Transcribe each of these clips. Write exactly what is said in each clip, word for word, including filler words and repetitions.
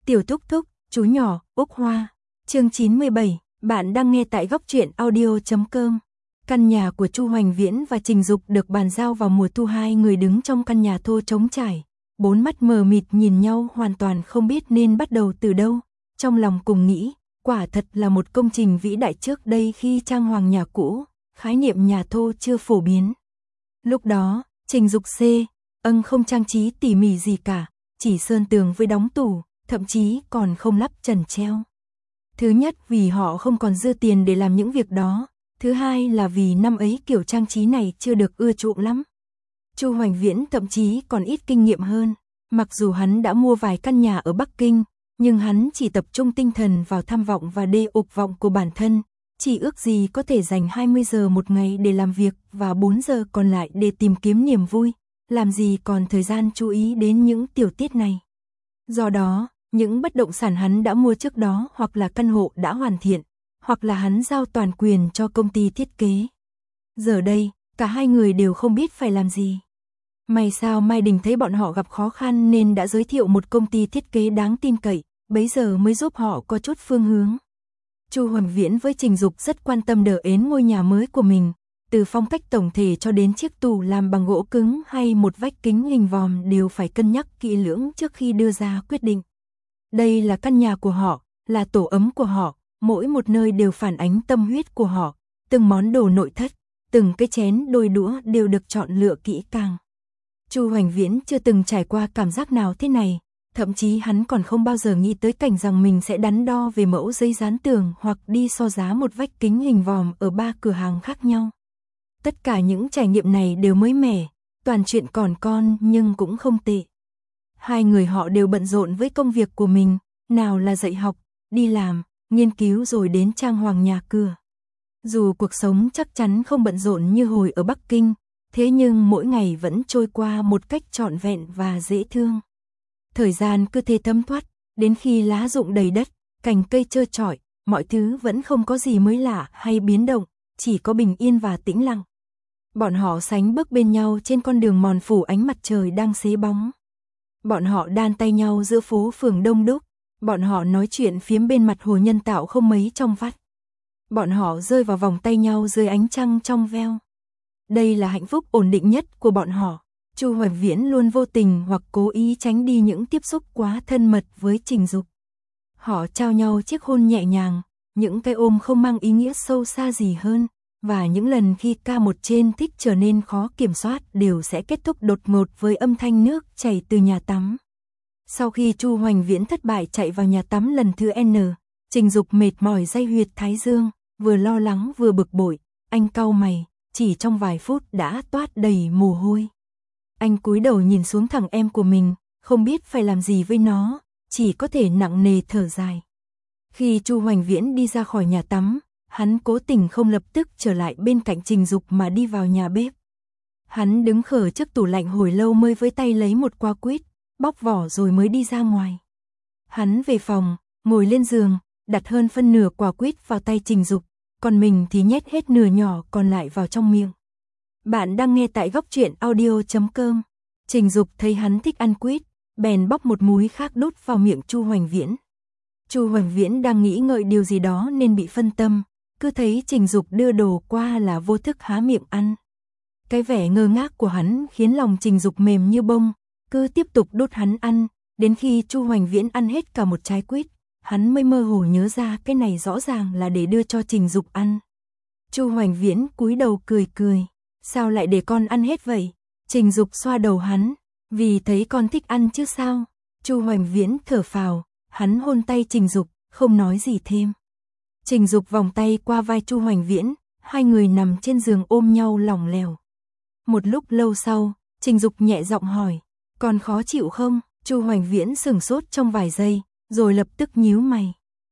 Tiểu Thúc Thúc, chú nhỏ, Úc Hoa. Chương chín mươi bảy, bạn đang nghe tại góc truyện audio chấm com. Căn nhà của Chu Hoành Viễn và Trình Dục được bàn giao vào mùa thu, hai người đứng trong căn nhà thô trống trải, bốn mắt mờ mịt nhìn nhau, hoàn toàn không biết nên bắt đầu từ đâu. Trong lòng cùng nghĩ, quả thật là một công trình vĩ đại. Trước đây khi trang hoàng nhà cũ, khái niệm nhà thô chưa phổ biến. Lúc đó, Trình Dục C, âng không trang trí tỉ mỉ gì cả, chỉ sơn tường với đóng tủ, thậm chí còn không lắp trần treo. Thứ nhất vì họ không còn dư tiền để làm những việc đó, thứ hai là vì năm ấy kiểu trang trí này chưa được ưa chuộng lắm. Chu Hoành Viễn thậm chí còn ít kinh nghiệm hơn, mặc dù hắn đã mua vài căn nhà ở Bắc Kinh, nhưng hắn chỉ tập trung tinh thần vào tham vọng và đê ục vọng của bản thân, chỉ ước gì có thể dành hai mươi giờ một ngày để làm việc và bốn giờ còn lại để tìm kiếm niềm vui, làm gì còn thời gian chú ý đến những tiểu tiết này. Do đó, những bất động sản hắn đã mua trước đó hoặc là căn hộ đã hoàn thiện, hoặc là hắn giao toàn quyền cho công ty thiết kế. Giờ đây, cả hai người đều không biết phải làm gì. May sao Mai Đình thấy bọn họ gặp khó khăn nên đã giới thiệu một công ty thiết kế đáng tin cậy, bấy giờ mới giúp họ có chút phương hướng. Chu Hoành Viễn với Trình Dục rất quan tâm đờ ến ngôi nhà mới của mình, từ phong cách tổng thể cho đến chiếc tủ làm bằng gỗ cứng hay một vách kính hình vòm đều phải cân nhắc kỹ lưỡng trước khi đưa ra quyết định. Đây là căn nhà của họ, là tổ ấm của họ, mỗi một nơi đều phản ánh tâm huyết của họ, từng món đồ nội thất, từng cái chén đôi đũa đều được chọn lựa kỹ càng. Chu Hoành Viễn chưa từng trải qua cảm giác nào thế này, thậm chí hắn còn không bao giờ nghĩ tới cảnh rằng mình sẽ đắn đo về mẫu giấy dán tường hoặc đi so giá một vách kính hình vòm ở ba cửa hàng khác nhau. Tất cả những trải nghiệm này đều mới mẻ, toàn chuyện còn con nhưng cũng không tệ. Hai người họ đều bận rộn với công việc của mình, nào là dạy học, đi làm, nghiên cứu rồi đến trang hoàng nhà cửa. Dù cuộc sống chắc chắn không bận rộn như hồi ở Bắc Kinh, thế nhưng mỗi ngày vẫn trôi qua một cách trọn vẹn và dễ thương. Thời gian cứ thế thấm thoát, đến khi lá rụng đầy đất, cành cây trơ trọi, mọi thứ vẫn không có gì mới lạ hay biến động, chỉ có bình yên và tĩnh lặng. Bọn họ sánh bước bên nhau trên con đường mòn phủ ánh mặt trời đang xế bóng. Bọn họ đan tay nhau giữa phố phường đông đúc, bọn họ nói chuyện phiếm bên mặt hồ nhân tạo không mấy trong vắt. Bọn họ rơi vào vòng tay nhau dưới ánh trăng trong veo. Đây là hạnh phúc ổn định nhất của bọn họ. Chu Hoành Viễn luôn vô tình hoặc cố ý tránh đi những tiếp xúc quá thân mật với Trình Dục. Họ trao nhau chiếc hôn nhẹ nhàng, những cái ôm không mang ý nghĩa sâu xa gì hơn, và những lần khi ca một trên thích trở nên khó kiểm soát đều sẽ kết thúc đột ngột với âm thanh nước chảy từ nhà tắm. Sau khi Chu Hoành Viễn thất bại chạy vào nhà tắm lần thứ N, Trình Dục mệt mỏi day huyệt thái dương, vừa lo lắng vừa bực bội, anh cau mày, chỉ trong vài phút đã toát đầy mồ hôi. Anh cúi đầu nhìn xuống thằng em của mình, không biết phải làm gì với nó, chỉ có thể nặng nề thở dài. Khi Chu Hoành Viễn đi ra khỏi nhà tắm, hắn cố tình không lập tức trở lại bên cạnh Trình Dục mà đi vào nhà bếp. Hắn đứng khở trước tủ lạnh hồi lâu mới với tay lấy một quả quýt, bóc vỏ rồi mới đi ra ngoài. Hắn về phòng, ngồi lên giường, đặt hơn phân nửa quả quýt vào tay Trình Dục, còn mình thì nhét hết nửa nhỏ còn lại vào trong miệng. Bạn đang nghe tại góc truyện audio chấm com. Trình Dục thấy hắn thích ăn quýt, bèn bóc một múi khác đút vào miệng Chu Hoành Viễn. Chu Hoành Viễn đang nghĩ ngợi điều gì đó nên bị phân tâm, cứ thấy Trình Dục đưa đồ qua là vô thức há miệng ăn. Cái vẻ ngơ ngác của hắn khiến lòng Trình Dục mềm như bông, cứ tiếp tục đút hắn ăn, đến khi Chu Hoành Viễn ăn hết cả một trái quýt, hắn mới mơ hồ nhớ ra cái này rõ ràng là để đưa cho Trình Dục ăn. Chu Hoành Viễn cúi đầu cười cười, sao lại để con ăn hết vậy? Trình Dục xoa đầu hắn, vì thấy con thích ăn chứ sao? Chu Hoành Viễn thở phào, hắn hôn tay Trình Dục, không nói gì thêm. Trình Dục vòng tay qua vai Chu Hoành Viễn, hai người nằm trên giường ôm nhau lỏng lẻo. Một lúc lâu sau, Trình Dục nhẹ giọng hỏi, con khó chịu không? Chu Hoành Viễn sửng sốt trong vài giây, rồi lập tức nhíu mày.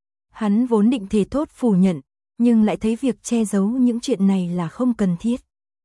Hắn vốn định thề thốt phủ nhận, nhưng lại thấy việc che giấu những chuyện này là không cần thiết.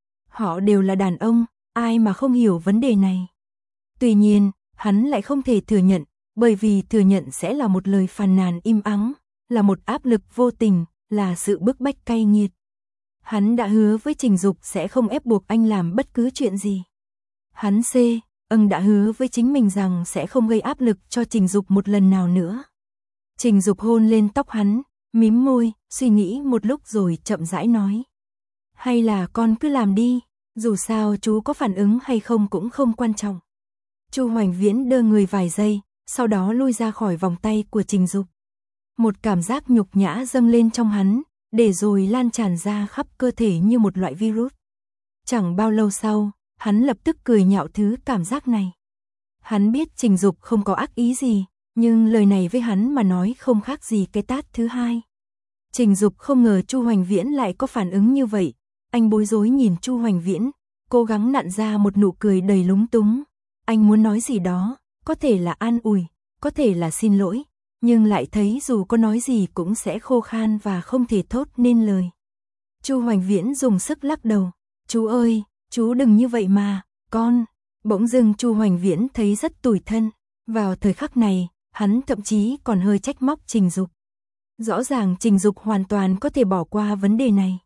Họ đều là đàn ông, ai mà không hiểu vấn đề này. Tuy nhiên, hắn lại không thể thừa nhận, bởi vì thừa nhận sẽ là một lời phàn nàn im ắng, là một áp lực vô tình, là sự bức bách cay nghiệt. Hắn đã hứa với Trình Dục sẽ không ép buộc anh làm bất cứ chuyện gì. Hắn C, Ân đã hứa với chính mình rằng sẽ không gây áp lực cho Trình Dục một lần nào nữa. Trình Dục hôn lên tóc hắn, mím môi, suy nghĩ một lúc rồi chậm rãi nói. Hay là con cứ làm đi, dù sao chú có phản ứng hay không cũng không quan trọng. Chu Hoành Viễn đơ người vài giây, sau đó lui ra khỏi vòng tay của Trình Dục. Một cảm giác nhục nhã dâng lên trong hắn, để rồi lan tràn ra khắp cơ thể như một loại virus. Chẳng bao lâu sau, hắn lập tức cười nhạo thứ cảm giác này. Hắn biết Trình Dục không có ác ý gì, nhưng lời này với hắn mà nói không khác gì cái tát thứ hai. Trình Dục không ngờ Chu Hoành Viễn lại có phản ứng như vậy, anh bối rối nhìn Chu Hoành Viễn, cố gắng nặn ra một nụ cười đầy lúng túng. Anh muốn nói gì đó, có thể là an ủi, có thể là xin lỗi, nhưng lại thấy dù có nói gì cũng sẽ khô khan và không thể thốt nên lời. Chu Hoành Viễn dùng sức lắc đầu, chú ơi, chú đừng như vậy mà, con. Bỗng dưng Chu Hoành Viễn thấy rất tủi thân, vào thời khắc này, hắn thậm chí còn hơi trách móc Trình Dục. Rõ ràng Trình Dục hoàn toàn có thể bỏ qua vấn đề này.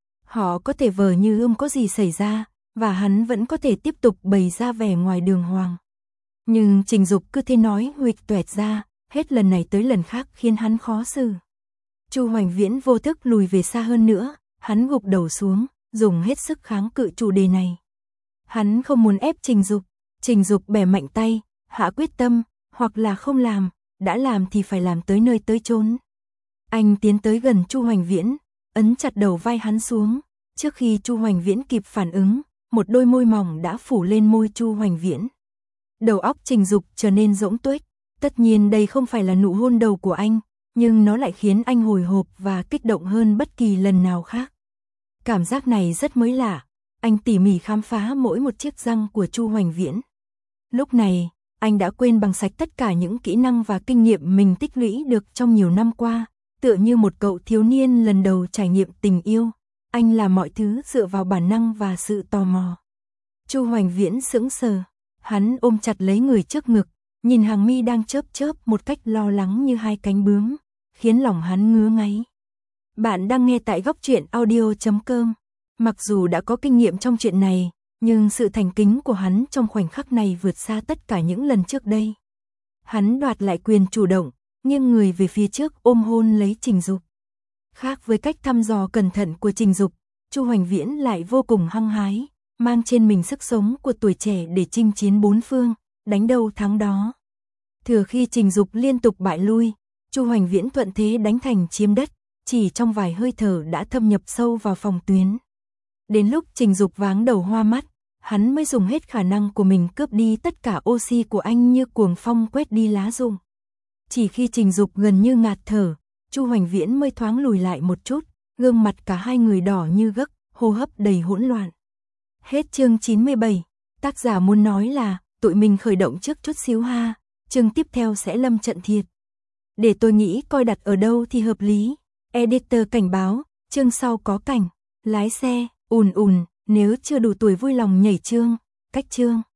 Họ có thể vờ như không có gì xảy ra, và hắn vẫn có thể tiếp tục bày ra vẻ ngoài đường hoàng. Nhưng Trình Dục cứ thế nói huỵch toẹt ra, hết lần này tới lần khác khiến hắn khó xử. Chu Hoành Viễn vô thức lùi về xa hơn nữa, hắn gục đầu xuống, dùng hết sức kháng cự chủ đề này. Hắn không muốn ép Trình Dục, Trình Dục bẻ mạnh tay, hạ quyết tâm, hoặc là không làm, đã làm thì phải làm tới nơi tới chốn. Anh tiến tới gần Chu Hoành Viễn, ấn chặt đầu vai hắn xuống, trước khi Chu Hoành Viễn kịp phản ứng, một đôi môi mỏng đã phủ lên môi Chu Hoành Viễn. Đầu óc Trình Dục trở nên rỗng tuếch, tất nhiên đây không phải là nụ hôn đầu của anh, nhưng nó lại khiến anh hồi hộp và kích động hơn bất kỳ lần nào khác. Cảm giác này rất mới lạ, anh tỉ mỉ khám phá mỗi một chiếc răng của Chu Hoành Viễn. Lúc này, anh đã quên bằng sạch tất cả những kỹ năng và kinh nghiệm mình tích lũy được trong nhiều năm qua, tựa như một cậu thiếu niên lần đầu trải nghiệm tình yêu. Anh làm mọi thứ dựa vào bản năng và sự tò mò. Chu Hoành Viễn sững sờ, hắn ôm chặt lấy người trước ngực, nhìn hàng mi đang chớp chớp một cách lo lắng như hai cánh bướm, khiến lòng hắn ngứa ngáy. Bạn đang nghe tại góc truyện audio chấm com. Mặc dù đã có kinh nghiệm trong chuyện này, nhưng sự thành kính của hắn trong khoảnh khắc này vượt xa tất cả những lần trước đây. Hắn đoạt lại quyền chủ động, nghiêng người về phía trước ôm hôn lấy Trình Dục. Khác với cách thăm dò cẩn thận của Trình Dục, Chu Hoành Viễn lại vô cùng hăng hái, mang trên mình sức sống của tuổi trẻ để chinh chiến bốn phương, đánh đâu thắng đó. Thừa khi Trình Dục liên tục bại lui, Chu Hoành Viễn thuận thế đánh thành chiếm đất, chỉ trong vài hơi thở đã thâm nhập sâu vào phòng tuyến. Đến lúc Trình Dục váng đầu hoa mắt, hắn mới dùng hết khả năng của mình cướp đi tất cả oxy của anh như cuồng phong quét đi lá rụng. Chỉ khi Trình Dục gần như ngạt thở, Chu Hoành Viễn mới thoáng lùi lại một chút, gương mặt cả hai người đỏ như gấc, hô hấp đầy hỗn loạn. Hết chương chín mươi bảy, tác giả muốn nói là, tụi mình khởi động trước chút xíu ha, chương tiếp theo sẽ lâm trận thiệt. Để tôi nghĩ coi đặt ở đâu thì hợp lý. Editor cảnh báo, chương sau có cảnh, lái xe, ùn ùn, nếu chưa đủ tuổi vui lòng nhảy chương, cách chương.